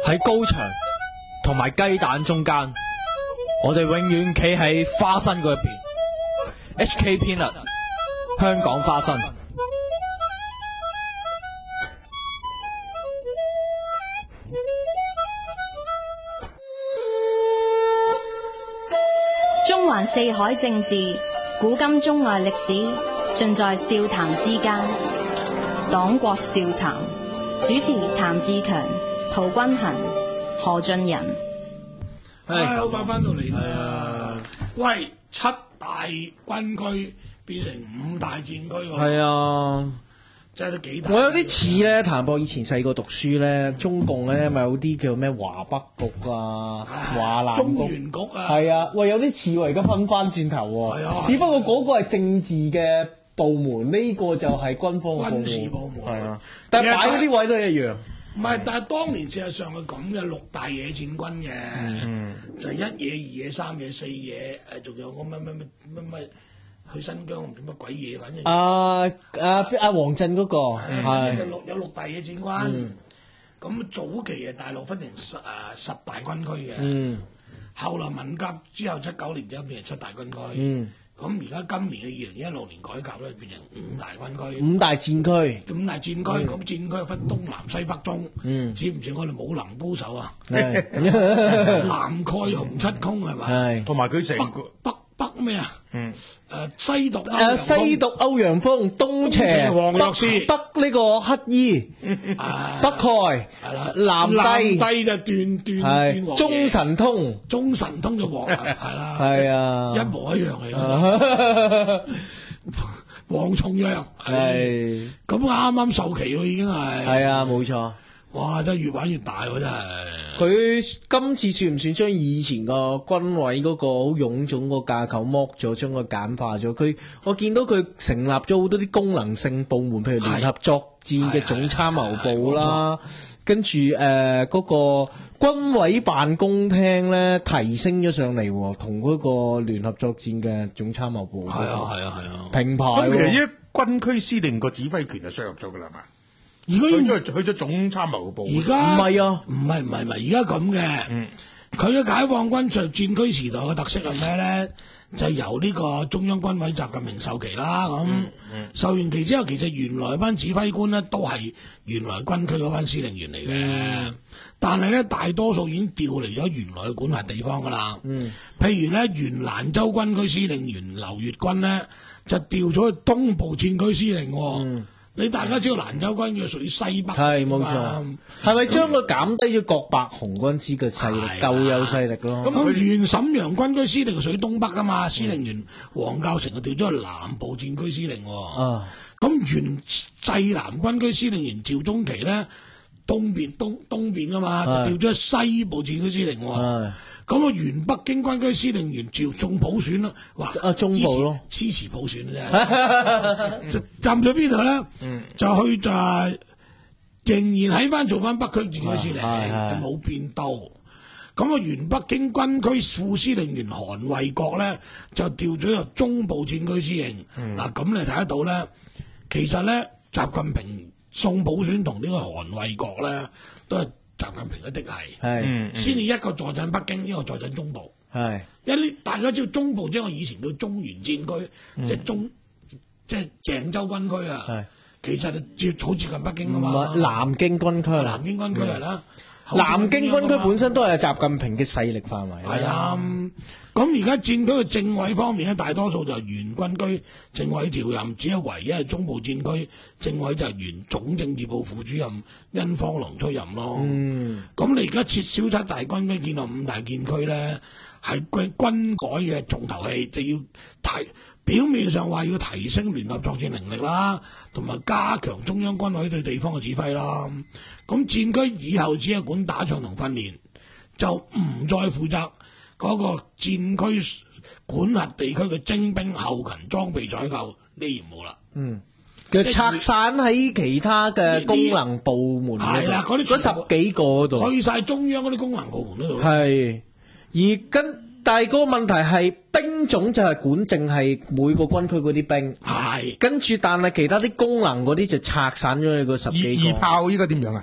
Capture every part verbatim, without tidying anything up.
喺高牆同埋雞蛋中間，我哋永遠企喺花生嗰一邊。H K Peanut， 香港花生。 中環四海政治，古今中外歷史，盡在笑談之間。黨國笑談，主持譚志強、陶君行、何俊仁。 唉，好快翻到嚟啦！喂，七大軍區變成五大戰區喎。 係啊， 真係都幾大。 我有啲似咧，譚博以前細個讀書咧，中共咧咪有啲叫咩華北局啊、華南中局、 原局啊。 係啊，喂，有啲似喎，而家分翻轉頭喎。 係啊， 只不過嗰個係政治嘅部門，呢、這個就係軍方嘅部門。 軍事部門。 係啊，但係擺嗰啲位都係一樣。 唔係，但係當年事實上佢咁嘅六大野戰軍嘅， 嗯、 就係一野、二野、三野、四野，誒仲有個乜乜乜乜乜去新疆唔知乜鬼嘢，反正。 啊啊啊！黃振嗰、那個係。就六有六大野戰軍，咁、 嗯、 早期嘅大陸分成十誒十大軍區嘅， 嗯、 後來文革之後七九年之後變成七大軍區。 嗯咁而家今年嘅二零一六年改革咧，變成五大軍區、 五大戰區、 五大戰區。咁、嗯、戰區分東南西北中， 嗯， 知唔知我哋武林高手啊？南蓋洪七公係咪？ 係， 同埋佢成個北北咩啊？嗯，誒西毒誒西毒歐陽鋒，東邪黃藥師， 北呢個乞衣，北丐，南帝， 南帝就斷斷斷中神通， 中神通就黃係啦， 係啊， 一模一樣嚟嘅。黃重陽係， 咁啱啱授期喎，已經係。 係啊，冇錯。 哇！真係越玩越大喎，真係。 佢今次算唔算將以前個軍委嗰個好臃腫個架構剝咗，將佢簡化咗？佢我見到佢成立咗好多啲功能性部門，譬如聯合作戰嘅總參謀部啦，跟住誒嗰個軍委辦公廳咧提升咗上嚟，同嗰個聯合作戰嘅總參謀部。 係啊係啊係啊， 平排。 咁其實依軍區司令個指揮權就削弱咗㗎啦嘛。 而家去咗去咗總參謀部， 而家唔係啊， 唔係唔係唔係，而家咁嘅。佢嘅解放軍在戰區時代嘅特色係咩咧？就由呢個中央軍委習近平授期啦。咁、嗯嗯、授完期之後，其實原來班指揮官咧都係原來軍區嗰班司令員嚟嘅，嗯、但係咧大多數已經調離咗原來嘅管轄地方㗎啦。嗯、譬如咧，原蘭州軍區司令員劉月軍咧就調咗去東部戰區司令。嗯你大家知道蘭州軍嘅屬於西北， 係冇錯，係咪將佢減低咗郭伯雄軍師嘅勢力，夠有勢力咯？ 咁佢原瀋陽軍區司令屬於東北噶嘛，司令員黃教成就調咗去南部戰區司令。啊，咁原濟南軍區司令員趙中祺咧，東邊東東邊噶嘛，就調咗去西部戰區司令。咁啊，原北京軍區司令員趙中普選咯，話啊中部咯， 支持普選啫，就站咗邊度咧？嗯、就去就係仍然喺翻做翻北區戰區司令，就冇變到。咁啊，原北京軍區副司令員韓衛國咧，就調咗入中部戰區司令。嗱、嗯，咁你睇得到咧，其實咧，習近平送普選同呢個韓衛國咧，都係習近平一定係，係先至一個坐鎮北京，一個坐鎮中部。係，因為大家知道中部即係我以前叫中原戰區，嗯、即係中即係鄭州軍區啊。係，其實就好接近北京噶嘛。 南京軍區， 南京軍區係啦。 南京軍區本身都係習近平嘅勢力範圍。 係啊，咁而家戰區嘅政委方面咧，大多數就係原軍區政委調任，只係唯一係中部戰區政委就係原總政治部副主任殷方龍出任咯。嗯，咁你而家撤銷七大軍區，建立五大戰區咧，係軍軍改嘅重頭戲，就要提表面上話要提升聯合作戰能力啦，同埋加強中央軍委對地方嘅指揮啦。咁戰區以後只係管打仗同訓練，就唔再負責嗰個戰區管轄地區嘅徵兵、後勤、裝備採購呢業務啦。嗯， 其實拆散喺其他嘅功能部門係啦，嗰啲嗰十幾個嗰度， 去晒中央嗰啲功能部門嗰度。 係，而跟但係嗰個問題係兵種就係管淨係每個軍區嗰啲兵，係跟住但係其他啲功能嗰啲就拆散咗你個十幾個。 二炮依家點樣啊？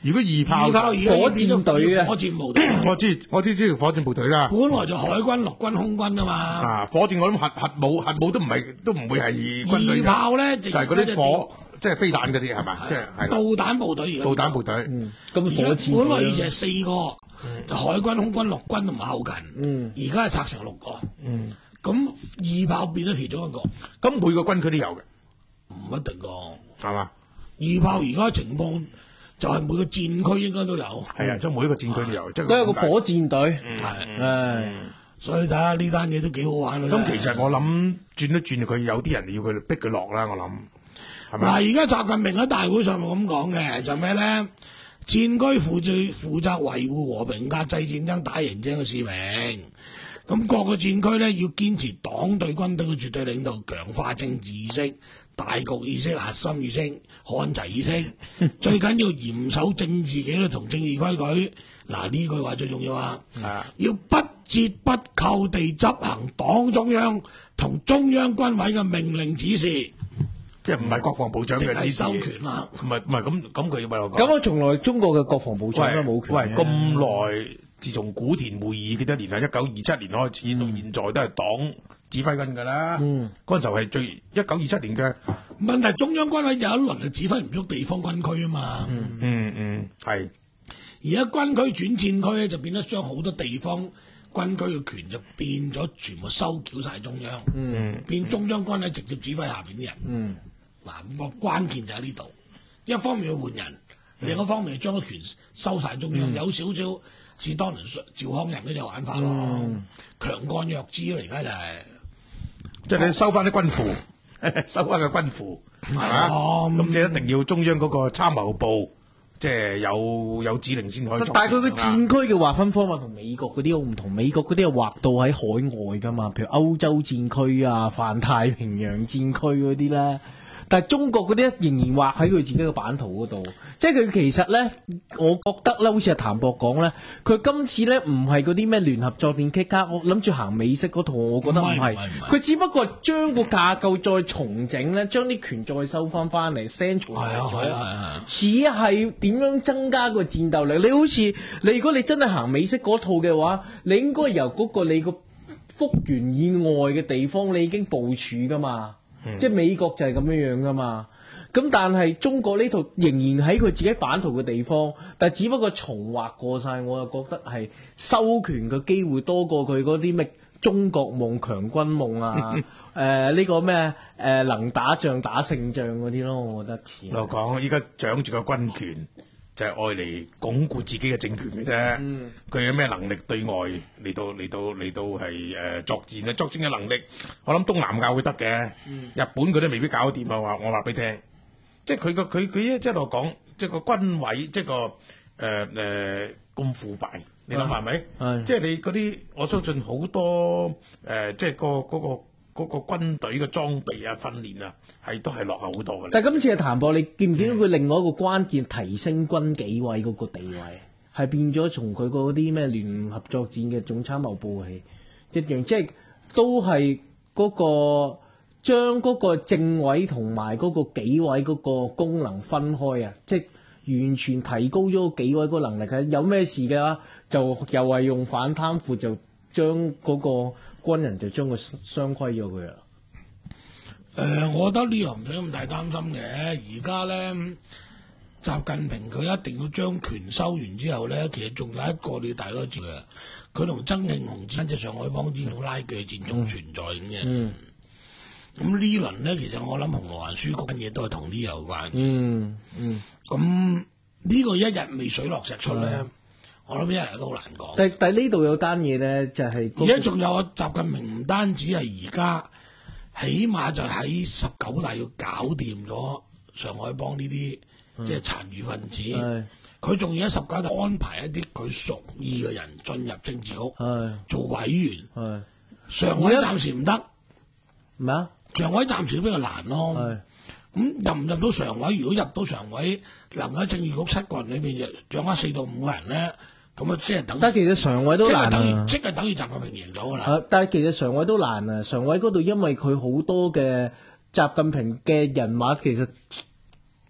如果二炮， 二炮而家火箭隊啊火箭部隊， 我知我知知道火箭部隊啦。 本來就海軍、陸軍、空軍啊嘛。 啊，火箭我諗核核武核武都唔係都唔會係軍隊二嘅， 炮咧就係嗰啲火，即係飛彈嗰啲係嘛？即係係導啦彈部隊而家導彈部隊。 咁火箭本來以前係四個，就海軍、空軍、陸軍同埋後勤。 嗯而家係拆成六個。嗯，咁二炮變咗其中一個， 咁每個軍區都有嘅， 唔一定個。 係嘛？ 二炮而家情況就係每個戰區應該都有。 係啊，即係每一個戰區都有，即係都有個火箭隊， 係， 唉， 所以睇下呢單嘢都幾好玩嘅。 咁其實我諗轉一轉佢有啲人要佢逼佢落啦，我諗係咪？ 嗱，而家習近平喺大會上面咁講嘅，就咩咧？戰區負責負責維護和平、壓制戰爭、打贏仗嘅使命。咁各個戰區咧要堅持黨對軍隊嘅絕對領導，強化政治意識、大局意識、核心意識、看齊意識，最緊要嚴守政治紀律同政治規矩。嗱，呢句話最重要啊！ 啊要不折不扣地執行黨中央同中央軍委嘅命令指示， 即係唔係國防部長即係嘅指示？ 授權啦。 唔係唔係咁咁佢咪我講？ 咁我從來中國嘅國防部長都冇權喂， 嘅咁耐，自從古田會議幾多年啊？一九二七年開始到現在都係黨指揮緊㗎啦。 嗯， 嗰陣時候係最一九二七年嘅。 問題中央軍委有一輪係指揮唔喐地方軍區啊嘛。 嗯嗯，係而家軍區轉戰區咧，就變咗將好多地方軍區嘅權就變咗全部收繳晒中央， 嗯變中央軍委直接指揮下邊啲人。 嗯嗱，咁個關鍵就喺呢度，一方面要換人，另一方面將個權收晒中央，有少少似當年趙匡胤嗰隻玩法咯，強幹弱枝咯，而家就係、 即係你收翻啲軍庫，收翻個軍庫係嘛？ 啊咁即係一定要中央嗰個參謀部，即係有有指令先可以作戰。 但係佢個戰係嘛區嘅劃分方法同美國嗰啲好唔同，美國嗰啲係劃到喺海外噶嘛，譬如歐洲戰區啊、泛太平洋戰區嗰啲咧。但係中國嗰啲仍然畫喺佢自己嘅版圖嗰度，即係佢其實咧，我覺得咧，好似阿譚博講咧，佢今次咧唔係嗰啲咩聯合作戰 K 卡，我諗住行美式嗰套，我覺得唔係唔係唔係唔，係佢只不過將個架構再重整咧，將啲權再收翻翻嚟 central 係啊係啊係啊似係點樣增加個戰鬥力？你好似你如果你真係行美式嗰套嘅話，你應該由嗰個你個幅員以外嘅地方，你已經部署噶嘛。 嗯即係美國就係咁樣樣噶嘛，咁但係中國呢套仍然喺佢自己版圖嘅地方，但係只不過重劃過晒，我又覺得係收權嘅機會多過佢嗰啲咩中國夢、強軍夢啊，誒、呃、呢、呢個咩誒、呃、能打仗打勝仗嗰啲咯，我覺得似。 我講依家掌住個軍權，就係愛嚟鞏固自己嘅政權嘅啫。佢、有咩能力對外嚟到嚟到嚟到係誒、呃、作戰咧？作戰嘅能力，我諗東南亞會得嘅。日本佢都未必搞得掂啊！話我話俾你聽，即係佢個佢佢一一路講，即係個軍委，即係個誒誒咁腐敗，你諗下係咪？ 係即係你嗰啲，我相信好多誒、呃，即係個嗰個。嗰個軍隊嘅裝備啊、訓練啊，係都係落後好多嘅。 但係今次嘅譚博，你見唔見到佢另外一個關鍵提升軍紀委嗰個地位，係變咗從佢嗰啲咩聯合作戰嘅總參謀部係一樣，即係都係嗰個將嗰個政委同埋嗰個紀委嗰個功能分開啊，即係完全提高咗個紀委嗰個能力嘅。有咩事嘅話，就又係用反貪腐就將嗰個軍人就將佢雙規咗佢啦。 誒、呃，我覺得呢樣唔使咁大擔心嘅。而家咧，習近平佢一定要將權收完之後咧，其實仲有一個你大家知嘅，佢同曾慶紅之間即係上海幫之種拉鋸戰仲存在咁嘅。 嗯。 咁呢輪咧，其實我諗紅河環書局嘅嘢都係同呢有關。 嗯嗯。 咁呢個一日未水落石出咧，我諗一日都好難講。 但但呢度有單嘢咧，就係而家仲有啊，習近平唔單止係而家，起碼就喺十九大要搞掂咗上海幫呢啲即係殘餘分子。 係佢仲要喺十九大安排一啲佢屬意嘅人進入政治局係做委員。 係常委暫時唔得， 咩啊？ 常委暫時都比較難咯。 係咁入唔入到常委？如果入到常委，能夠喺政治局七個人裏邊掌握四到五個人咧，咁啊即係等。 但係其實常委都即係難啊等於，。即係等於習近平贏咗㗎啦。 啊！但係其實常委都難啊，常委嗰度因為佢好多嘅習近平嘅人馬，其實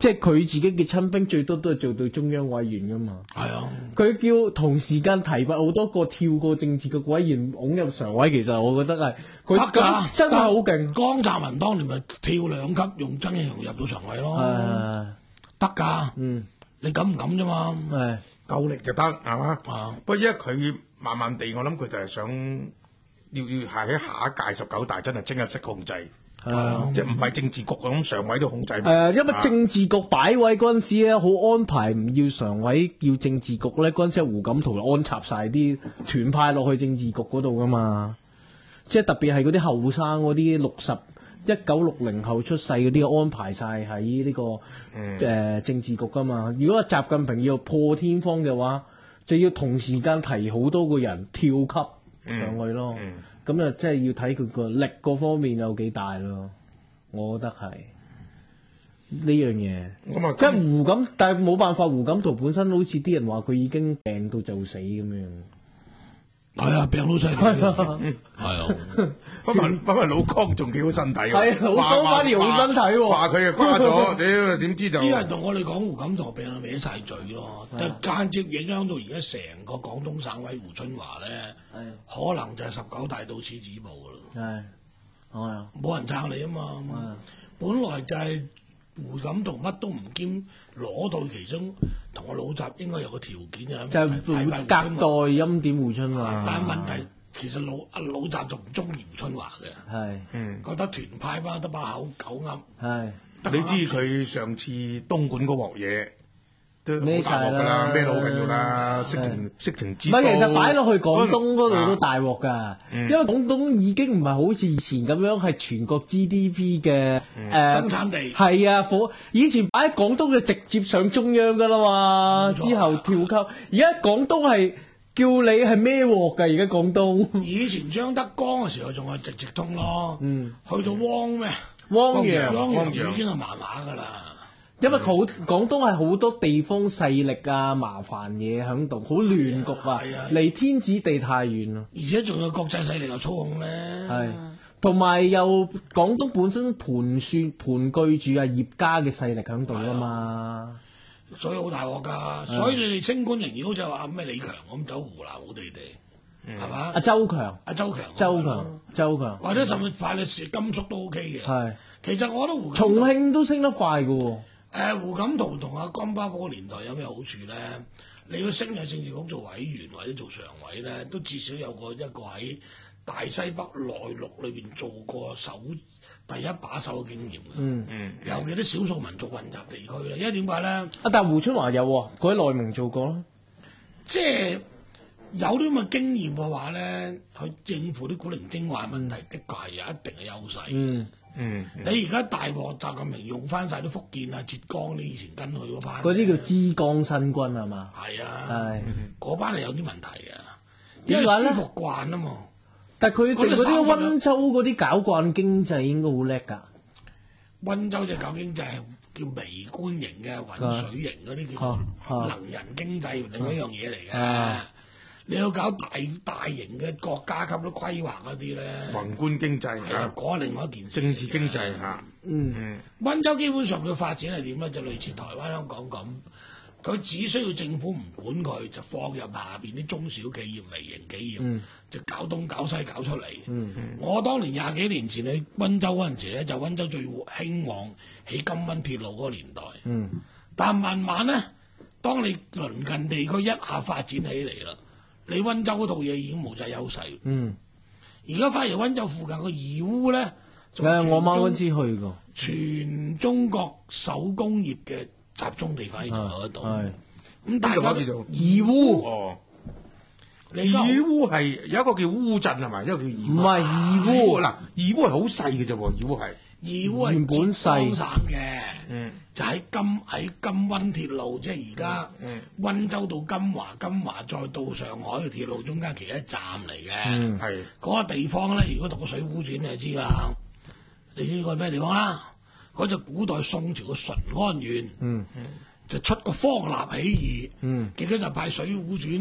即係佢自己嘅親兵最多都係做到中央委員噶嘛。 係啊， 佢叫同時間提拔好多個跳過政治局委員拱入常委，其實我覺得係佢得㗎咁真係好勁。 江澤民當年咪跳兩級用曾慶紅入到常委咯， 誒， 得㗎。 嗯， 你敢唔敢啫嘛？ 係夠力就得係嘛？ 啊， 不過因為佢慢慢地，我諗佢就係想要要係喺下一屆十九大真係清一色控制， 係啊。 即係唔係政治局咁常委都控制。 係啊，因為啊政治局擺位嗰陣時咧，好安排唔要常委，要政治局咧，嗰陣時胡錦濤安插晒啲團派落去政治局嗰度噶嘛。即係特別係嗰啲後生嗰啲六十一九六零後出世嗰啲，安排晒喺呢個誒、 嗯呃政治局噶嘛。如果習近平要破天荒嘅話，就要同時間提好多個人跳級上去咯。 嗯咁啊，即係要睇佢個力嗰方面有幾大咯。我覺得係呢樣嘢。 咁啊， 即係胡錦，但係冇辦法，胡錦濤本身好似啲人話佢已經病到就死咁樣。 係啊，病到犀利啊，係啊。 不過不過老江仲幾好身體喎， 係啊老江反而好身體喎話佢啊瓜咗，屌點知就啲人同我哋講胡錦濤病啊，歪晒嘴咯，就間接影響到而家成個廣東省委胡春華咧，可能就係十九大到此止步噶啦， 係，係啊， 冇人撐你啊嘛。本來就係胡錦濤乜都唔兼，攞到其中同我老習應該有個條件嘅， 就係提拔隔代胡春華欽點胡春華。 但係問題其實老阿老習就唔中意胡春華嘅， 係嗯， 覺得團派吧得把口狗噏。 係你知佢上次東莞嗰鑊嘢都好孭大鑊㗎晒啦啦，咩都好緊要啦，色情色情唔之都。 係，其實擺落去廣東嗰度都啊大鑊㗎， 嗯因為廣東已經唔係好似以前咁樣係全國 G D P 嘅誒生產地係啊，火以前擺喺廣東就直接上中央㗎啦嘛， 冇錯之後跳級，而家廣東係叫你係孭鑊㗎，而家廣東以前張德江嘅時候仲係直直通咯， 嗯去到汪咩？ 汪洋， 汪洋汪洋已經係麻麻噶啦。 因為好廣東係好多地方勢力啊、麻煩嘢喺度，好亂局啊係啊， 離天子地太遠啊。 而且仲有國際勢力嘅操控咧。 係，同埋又廣東本身盤算盤踞住啊葉家嘅勢力喺度啊嘛， 所以好大鑊㗎。所以你哋升官靈妖就話咩李強咁走湖南好地地，係嘛阿？周強、 阿周強， 周強、周強， 或者甚至派你食甘肅都 OK 嘅。 係其實我覺得胡錦重慶都升得快嘅喎， 誒胡錦濤同阿金巴嗰個年代有咩好處咧？你要升入政治局做委員或者做常委咧，都至少有個一個喺大西北內陸裏邊做過首第一把手嘅經驗嘅。 嗯嗯， 尤其啲少數民族混雜地區咧，因為點解咧？ 啊但係胡春華有喎，佢喺內蒙做過啦， 即係有啲咁嘅經驗嘅話咧，去應付啲古靈精怪問題，的確係有一定嘅優勢。 嗯， 嗯， 你而家大鑊習近平用翻晒啲福建啊、浙江你以前跟佢嗰班， 嗰啲叫珠江新軍係嘛？ 係啊， 係， 嗰班係有啲問題嘅，因為點解咧舒服慣啊嘛。 但係佢哋嗰嗰啲三分啲溫州嗰啲搞慣經濟應該好叻㗎。 溫州隻舊經濟係叫微觀型嘅渾水型嗰啲叫啊啊能人經濟，另一樣嘢嚟嘅啊。 你要搞大大型嘅國家級都規劃嗰啲咧， 宏觀經濟係啊啊，， 嗰係另外一件事。 政治經濟嚇， 嗯， 嗯溫州基本上佢發展係點咧？就類似台灣香港咁，佢只需要政府唔管佢，就放入下邊啲中小企業、微型企業， 嗯就搞東搞西搞出嚟。 嗯我當年廿幾年前去溫州嗰陣時咧，就溫州最興旺起金溫鐵路嗰個年代。 嗯， 但慢慢咧，當你鄰近地區一下發展起嚟啦，你溫州嗰套嘢已經冇晒優勢。 嗯， 而家反而溫州附近個義烏咧，仲誒我媽嗰全中次去過， 全中國手工業嘅集中地反而仲有得到。 係咁大家邊度啊邊度義烏， 哦， 你而家好義烏係有一個叫烏鎮係咪？一個叫義烏。 唔係義烏嗱，義烏係好細嘅啫喎，義烏係。 義烏係原本浙江細省嘅， 嗯就喺金喺金溫鐵路，即係而家嗯溫州到金華，金華再到上海嘅鐵路中間其中一站嚟嘅。 嗯係嗰個地方咧，如果讀過《水滸傳》你就知㗎啦。你知個咩地方啦？嗰就古代宋朝嘅淳安縣， 嗯就出個方臘起義， 嗯結果就派《水滸傳》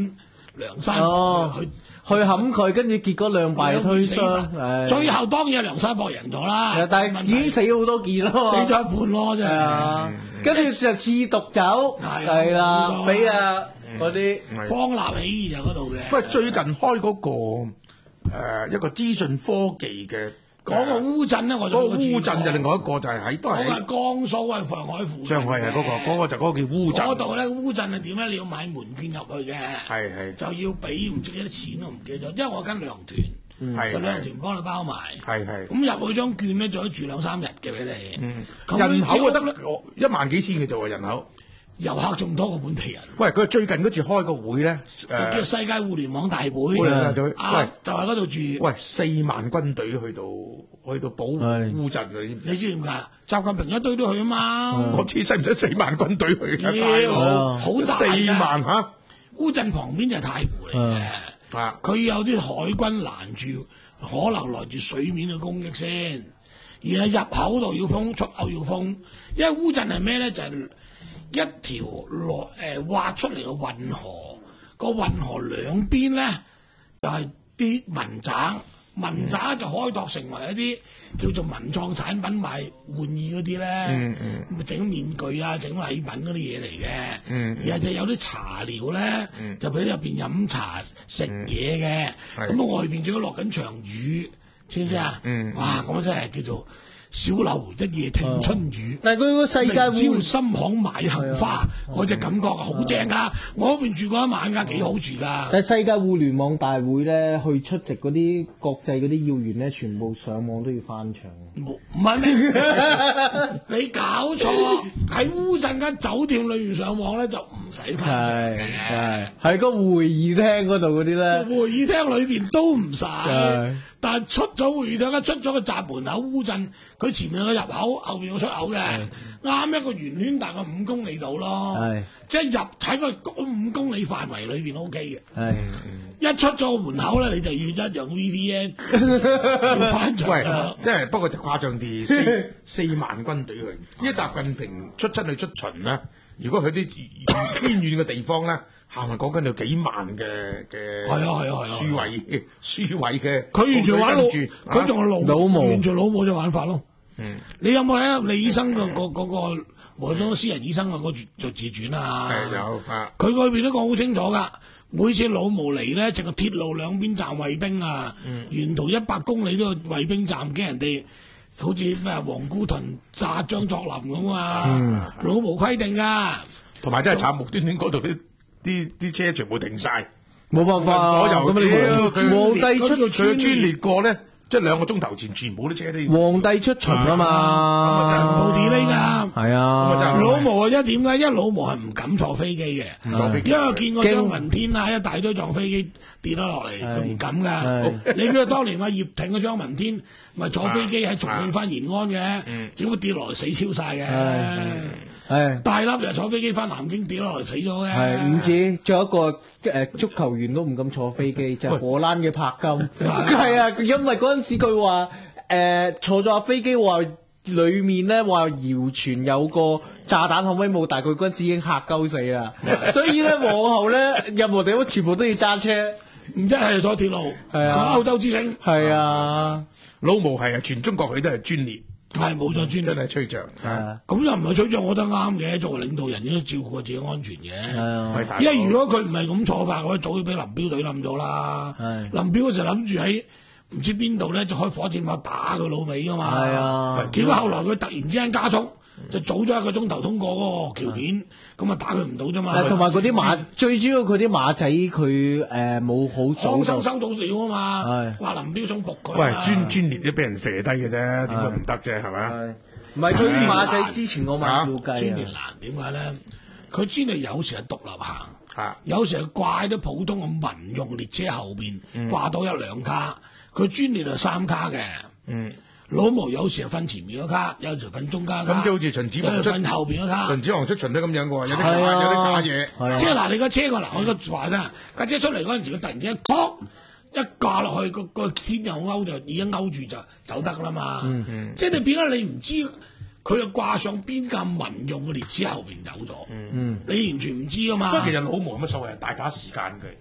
梁山哦伯去去冚佢，跟住結果兩敗推死傷， 晒係最後當然係梁山伯贏咗啦， 係啊但係已經死好多件咯， 死咗一半咯，真係係。 啊，跟住就刺毒酒， 係係啦冇錯， 俾啊嗰啲。 方立起義就嗰度嘅。 喂，最近開嗰、個、呃、一個資訊科技嘅嗰個烏鎮咧，我就嗰個烏鎮就另外一個就係喺都係嗰個係喺江蘇係上海附近嘅上海係嗰、個嗰、個就嗰個叫烏鎮。 嗰度咧烏鎮係點咧？你要買門券入去嘅， 係係就要俾唔知幾多錢我唔記得咗，因為我跟旅行團， 係就旅行團幫你包埋。 係係。 咁入去張券咧，就可以住兩三日嘅俾你。 嗯， 咁人口啊得呢一萬幾千嘅啫喎，人口。 遊客仲多過本地人。 喂，佢最近嗰次開個會咧，誒、 就叫世界互聯網大會， 互聯網大會啊喂就喺嗰度住。 喂，四萬軍隊去到去到保護係烏鎮啊！你知唔知你知點解？習近平一堆都去啊嘛。 我知使唔使四萬軍隊去啊？ 妖大佬好大四㗎萬嚇烏鎮旁邊就係太湖嚟嘅。 啊！ 佢有啲海軍攔住，可能來自水面嘅攻擊先，然後入口度要封，出口要封。因為烏鎮係咩咧？就係、一條落誒挖出嚟嘅運河，個運河兩邊咧就係、啲民宅，民宅就開拓成為一啲叫做文創產品賣玩意嗰啲咧， 嗯嗯整面具啊、整禮品嗰啲嘢嚟嘅。 嗯而係就有啲茶寮咧，就俾你入邊飲茶食嘢嘅。 係咁啊外邊仲要落緊場雨，知唔知啊？ 嗯哇！咁啊真係叫做小樓一夜聽春雨。 但係佢個世界明朝會深巷買杏花，嗰隻感覺啊好正噶！我嗰邊住過一晚㗎，幾好住㗎。 但係世界互聯網大會咧，去出席嗰啲國際嗰啲要員咧，全部上網都要翻牆。 冇唔係咩？你搞錯！喺烏鎮間酒店裏面上網咧就唔使翻牆係嘅。 係喺個會議廳嗰度嗰啲咧， 會議廳裏邊都唔使係， 但係出咗會議廳，一出咗個閘門口烏鎮，佢前面有個入口，後邊有個出口嘅，啱一個圓圈大概五公里度咯係， 即係入喺個嗰五公里範圍裏邊 O K 嘅。 係一出咗個門口咧，你就要一樣 V P N 要翻牆喂啦， 即係不過就誇張啲，四四萬軍隊去。因為習近平出親去出巡咧，如果去啲偏遠嘅地方咧，係咪講緊有幾萬嘅嘅？ 係啊係啊係啊輸位輸位嘅， 佢完全玩老， 跟住佢仲係老老毛完全老母嘅玩法咯。 嗯， 你有冇睇李醫生個個嗰個無咗私人醫生個嗰做自傳啊？ 係有啊， 佢嗰邊都講好清楚㗎。每次老毛嚟咧，淨係鐵路兩邊站衛兵啊，沿途一百公里都有衛兵站，驚人哋好似咩黃姑屯炸張作霖咁啊！老毛規定㗎， 同埋真係慘，無端端嗰度啲啲啲車全部停晒， 冇辦法啊。 左右咁你屌佢皇帝出佢專列過咧，即係兩個鐘頭前全部啲車都要皇帝出巡啊嘛， 全部 delay 㗎。 係咁啊啊， 老毛啊，一點解？因為老毛係唔敢坐飛機嘅， 唔坐飛機因為見過張文天啊，一大堆撞飛機跌咗落嚟，佢唔敢噶係。 你知道當年話葉挺嗰張文天咪坐飛機喺重慶翻延安嘅，結果跌落嚟死超晒嘅。 係大粒又坐飛機翻南京跌落嚟死咗嘅。 係唔止，仲有一個誒足球員都唔敢坐飛機，就係荷蘭嘅柏金。係啊，因為嗰陣時佢話誒坐咗架飛機話。裏面咧話謠傳有個炸彈可唔可以冇，但係佢嗰陣時已經嚇鳩死啦，所以咧往後咧任何地方全部都要揸車， 唔一係就坐鐵路， 係啊坐歐洲之星， 係啊， 老毛係啊，全中國佢都係專列， 係冇錯專真列。 係吹脹。 係咁又唔係取獎，我覺得啱嘅。作為領導人應該照顧下自己安全嘅。 啊喂大佬因為如果佢唔係咁坐法，我早就俾林彪隊冧咗啦。 係林彪嗰時諗住喺唔知邊度咧，就開火箭炮打佢老尾噶嘛。 係啊結果後來佢突然之間加速，就早咗一個鐘頭通過嗰個橋面，咁啊打佢唔到啫嘛。 誒同埋嗰啲馬，最主要佢啲馬仔佢誒冇好早康生就收到料啊嘛， 係話林彪想仆佢喂， 啊。 專專列都俾人射低嘅啫，點解唔得啫？係咪？ 係唔係佢啲馬仔之前個馬叫雞啊？ 專列難點解咧？佢專列有時係獨立行。 啊， 有時係掛喺啲普通嘅民用列車後邊，掛到一兩卡，佢專列係三卡嘅。 嗯， 老毛有時係瞓前面嗰卡，有時瞓中間卡， 咁即係好似秦始有皇出時瞓後邊嗰卡。 秦始皇出巡都咁樣嘅喎，有啲假係啊有啲假嘢。 係啊即係嗱，你架車個嗱，我個話咧，架車出嚟嗰陣時，佢突然之間，砰一架落去，個個天又勾就已經勾住就走得啦嘛。即係你變咗你唔知佢又掛上邊架民用嘅列車後邊走咗，你完全唔知噶嘛。 不過其實老毛有乜所謂，大把時間佢。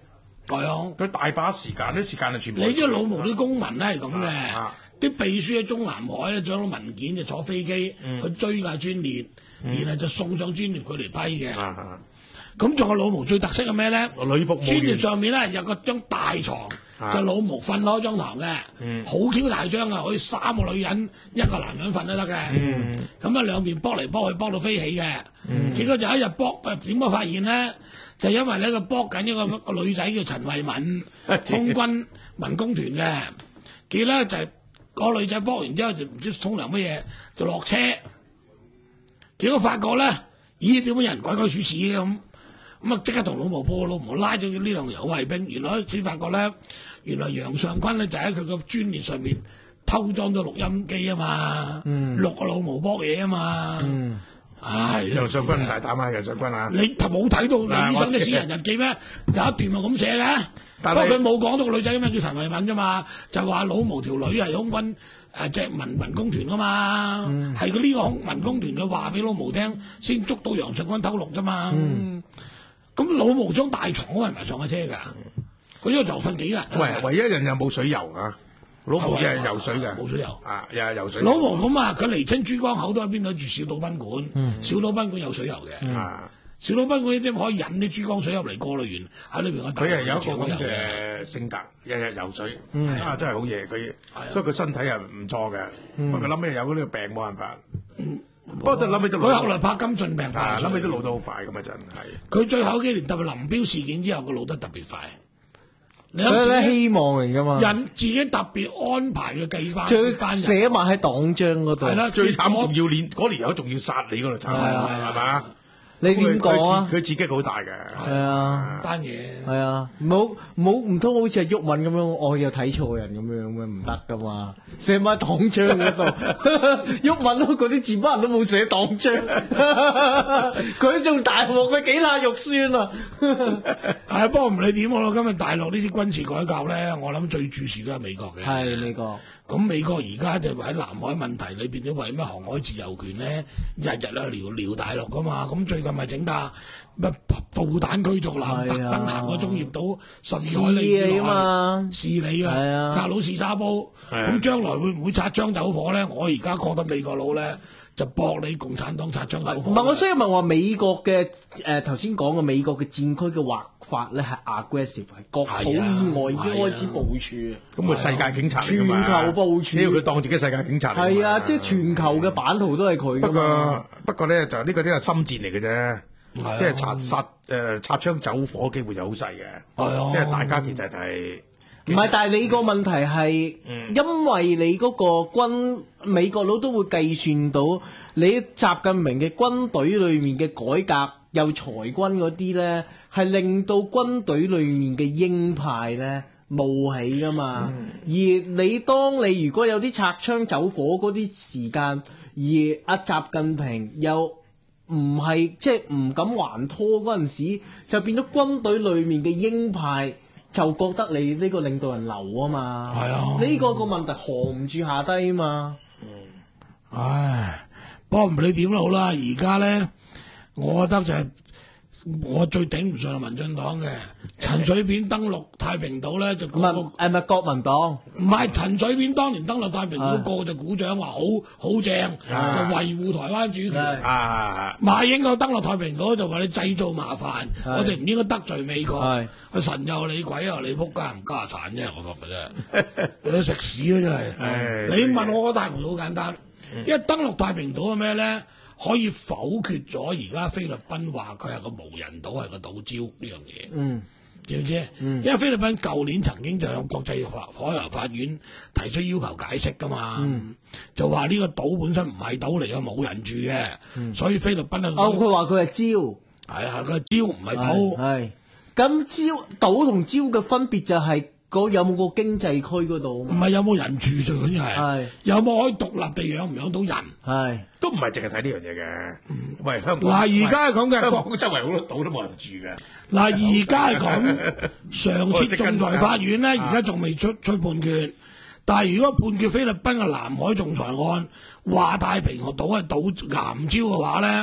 係啊， 佢大把時間，啲時間係全部。 你知老毛啲公民咧係咁嘅， 啊啲秘書喺中南海咧將啲文件就坐飛機去追架專列，然後就送上專列佢嚟批嘅。 啊咁仲有老毛最特色係咩咧？ 女服務員專列上面咧有個張大床，就老毛瞓開張床嘅，好 Q 大張啊，可以三個女人一個男人瞓都得嘅。咁啊兩邊剝嚟剝去剝到飛起嘅。結果就有一日剝，點解發現咧？就因為咧佢剝緊一個個女仔叫陳慧敏，空軍民工團嘅。結咧就係個女仔剝完之後就唔知沖涼乜嘢，就落車。結果發覺咧，咦點解有人鬼鬼祟祟嘅咁？咁啊！即刻同老毛報，老毛拉咗呢兩個有衛兵。原來先發覺咧，原來楊尚昆咧就喺佢個專列上面偷裝咗錄音機啊嘛，錄個老毛搏嘢啊嘛。唉， 楊尚昆大膽啊，楊尚昆啊！ 你冇睇到李醫生嘅私人日記咩？有一段咪咁寫嘅，不過佢冇講到個女仔咩叫陳慧敏啫嘛，就話老毛條女係空軍誒隻民民工團噶嘛，係佢呢個民工團佢話俾老毛聽，先捉到楊尚昆偷錄啫嘛。咁老毛張大床嗰人咪上咗車㗎，佢呢個就瞓幾日。 喂，唯一人又冇水游啊！老毛又係游水嘅， 冇水游啊，又係游水。 老毛咁啊，佢離親珠江口都喺邊度住小島賓館，小島賓館有水游嘅。 啊， 小島賓館啲可以引啲珠江水入嚟過濾完喺裏邊個。 佢係有一個咁嘅性格，日日游水，啊真係好嘢。佢所以佢身體係唔錯嘅，不過諗起有呢個病冇辦法。不過諗起都佢後來拍金進病， 啊諗起都老得好快咁啊！真係。 佢最後幾年特別林彪事件之後，佢老得特別快。你佢諗係希望嚟噶嘛？ 人自己特別安排嘅計班， 最班人寫埋喺黨章嗰度。 係啦， 最慘仲要練嗰年有仲要殺你嗰度慘，係嘛？ 你點講啊？ 佢刺激好大嘅， 係啊， 單嘢係啊，冇冇唔通好似係毓民咁樣，我又睇錯人咁樣咁樣唔得噶嘛？寫埋黨章嗰度，毓民嗰啲字班人都冇寫黨章，佢仲大鑊，佢幾辣肉酸啊！ 係，不過唔理點好啦，今日大陸呢啲軍事改革咧，我諗最注視都係美國嘅。 係美國。 咁美國而家就喺南海問題裏邊，都為咩航海自由權咧，日日啊撩撩大陸噶嘛。咁最近咪整架乜導彈驅逐艦特登行過中業島十二海里以內嘛， 試你啊，拆佬試沙煲。咁將來會唔會擦槍走火咧？我而家覺得美國佬咧就搏你共產黨擦槍走火。 唔係，我所以咪話美國嘅誒頭先講嘅美國嘅戰區嘅劃法咧係 aggressive， 係國土以外已經開始部署。 咁佢世界警察全球部署， 佢當自己世界警察嚟。 係啊，即係全球嘅版圖都係佢。 不過不過咧就呢個都係心戰嚟嘅啫，即係擦殺誒擦槍走火機會就好細嘅，即係大家其實係。 唔係，但係你個問題係，嗯、因為你嗰個軍美國佬都會計算到你習近平嘅軍隊裏面嘅改革又裁軍嗰啲咧，係令到軍隊裏面嘅鷹派咧冒起噶嘛。嗯、而你當你如果有啲擦槍走火嗰啲時間，而阿習近平又唔係即係唔敢還拖嗰陣時，就變咗軍隊裏面嘅鷹派。就覺得你呢個領導人流啊嘛，係啊，呢個個問題扛唔住下低啊嘛。 嗯，唉，不過唔理點都好啦，而家咧，我覺得就係、是、我最頂唔上係民進黨嘅陳水扁登陸太平島咧，就個個係咪國民黨？ 唔係陳水扁當年登陸太平島，個個就鼓掌話好好正，就維護台灣主權。啊，馬英九登陸太平島就話你製造麻煩，我哋唔應該得罪美國。神又你鬼又你，仆家唔家產啫，我覺得啫，你都食屎啊真係！你問我個太平島好簡單，因為登陸太平島係咩咧？可以否決咗而家菲律賓話佢係個無人島，係個島礁呢樣嘢。嗯，知唔知？嗯，因為菲律賓舊年曾經就向國際法海洋法院提出要求解釋噶嘛，嗯、就話呢個島本身唔係島嚟嘅，冇人住嘅，嗯、所以菲律賓啊， 哦，佢話佢係礁， 係啊，佢係礁唔係島。 係，咁礁島同礁嘅分別就係、是。有冇個經濟區嗰度？ 唔係有冇人住最緊要係，有冇可以獨立地養唔養到人？ 係都唔係淨係睇呢樣嘢嘅。喂，香港嗱而家係講嘅， 香港周圍好多島都冇人住嘅。 嗱而家係講上次仲裁法院咧，而家仲未出出判決。但係如果判決菲律賓嘅南海仲裁案話太平洋島係島岩礁嘅話咧，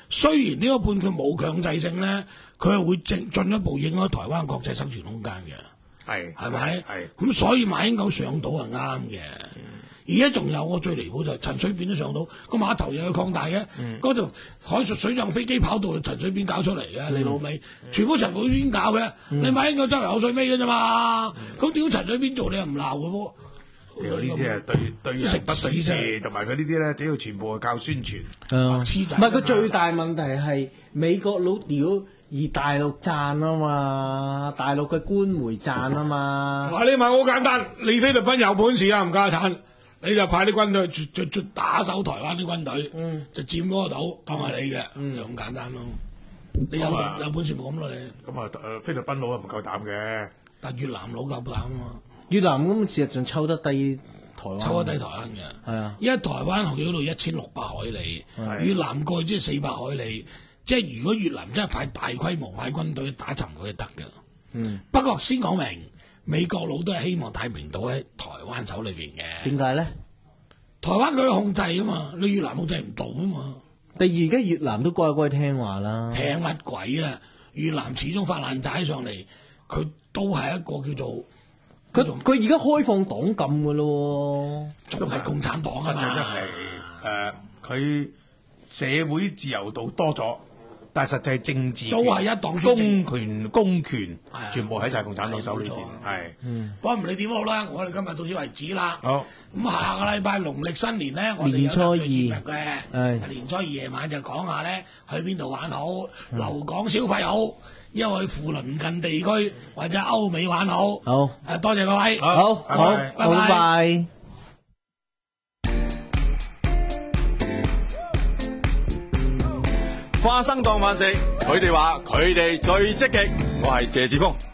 雖然呢個判決冇強制性咧，佢係會進進一步影響台灣國際生存空間嘅。 係係咪？ 係咁所以馬英九上島係啱嘅。而家仲有我最離譜就係陳水扁都上到個碼頭又要擴大嘅，嗰度、海術水上飛機跑道陳水扁搞出嚟嘅，你老味，全部陳水扁搞嘅，你馬英九周圍口水尾嘅啫嘛，咁點解陳水扁做你又唔鬧嘅喎？ 呢啲係對對人不對事，同埋佢呢啲咧，只要全部係靠宣傳。 啊黐仔唔係佢最大問題係美國佬屌而大陸讚啊嘛，大陸嘅官媒讚啊嘛。 嗱，你問我好簡單，你菲律賓有本事啊，唔加坦，你就派啲軍隊絕絕絕打手台灣啲軍隊， 嗯就佔嗰個島，當係你嘅，就咁簡單咯。你有咁啊有本事冇咁咯你， 咁啊，誒菲律賓佬啊唔夠膽嘅。 但越南佬夠膽啊嘛， 越南咁事實上抽得低台灣， 抽得低台灣嘅。 係啊， 因為台灣去嗰度一千六百海里，越南過去即係四百海里，即係如果越南真係派大規模派軍隊打沉佢就得嘅。 嗯， 不過先講明，美國佬都係希望太平島喺台灣手裏邊嘅。 點解咧？ 台灣佢控制啊嘛，你越南控制唔到啊嘛。 但而家越南都乖乖聽話啦。 聽乜鬼啊？越南始終發爛渣上嚟，佢都係一個叫做佢佢而家開放黨禁嘅咯仲係共產黨啊實際都嘛。 係誒，佢、社會自由度多咗，但係實際政治都係一黨專政公權公權係啊全部喺晒共產黨手裏邊係冇錯， 係不過唔理點好啦，我哋今日到此為止啦。 好。 咁下個禮拜農曆新年咧，我哋有年初二特別節目嘅， 係年初二夜晚就講下咧去邊度玩好，留港消費好，因為去附鄰近地區或者歐美玩好。 好， 誒，多謝各位。 好拜好， 拜好拜拜拜。 花生當飯食，佢哋話佢哋最積極，我係謝志峰。